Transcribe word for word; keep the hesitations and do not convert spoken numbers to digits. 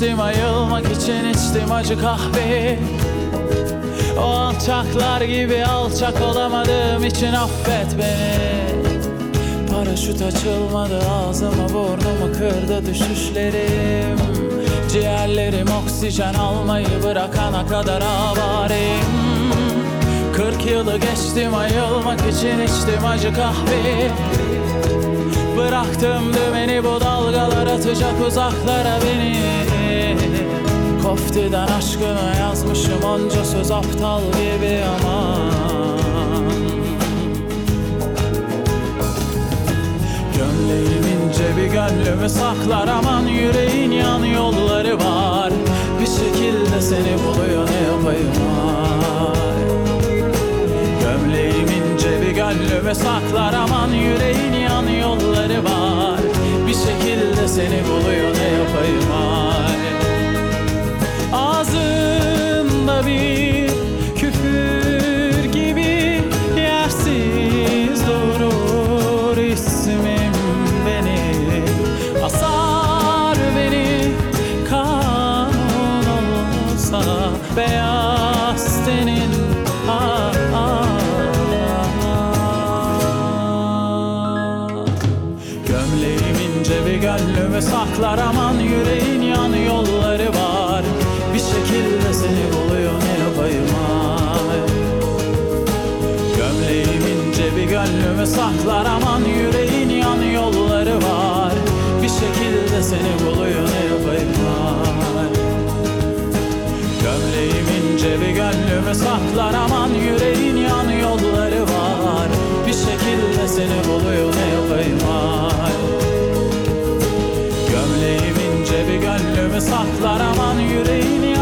geçtim, ayılmak için içtim acı kahve. O alçaklar gibi alçak olamadığım için affet beni. Paraşüt açılmadı, ağzımı burnumu kırdı düşüşlerim. Ciğerlerim oksijen almayı bırakana kadar avareyim. Kırk yılı geçtim, ayılmak için içtim acı kahve. Bıraktım dümeni, bu dalgalar atacak uzaklara beni. Koftiden aşkını yazmışım, onca söz aptal gibi aman. Gömleğim ince bir gönlümü saklar, aman yüreğin yan yolları var. Bir şekilde seni buluyor, ne yapayım ay. Gömleğim ince bir gönlümü saklar, aman yüreğin yan yolları var. Bir şekilde seni buluyor, ne yapayım ay. Ağzında bir küfür gibi yersiz durur ismim benim. Asar beni kanun olsa beyaz tenin. Ah, ah, ah. Gömleğim ince bir gönlümü saklar, aman yüreğin yan yolları var. Bir şekilde seni buluyor, ne yapayım ay. Gömleğim ince bir gönlümü saklar, aman yüreğin yan yolları var. Bir şekilde seni buluyor, ne yapayım ay. Gömleğim ince bir gönlümü saklar, aman yüreğin yan yolları var. Bir şekilde seni buluyor, ne yapayım ay. Gömleğim ince bir gönlümü saklar, aman yüreğin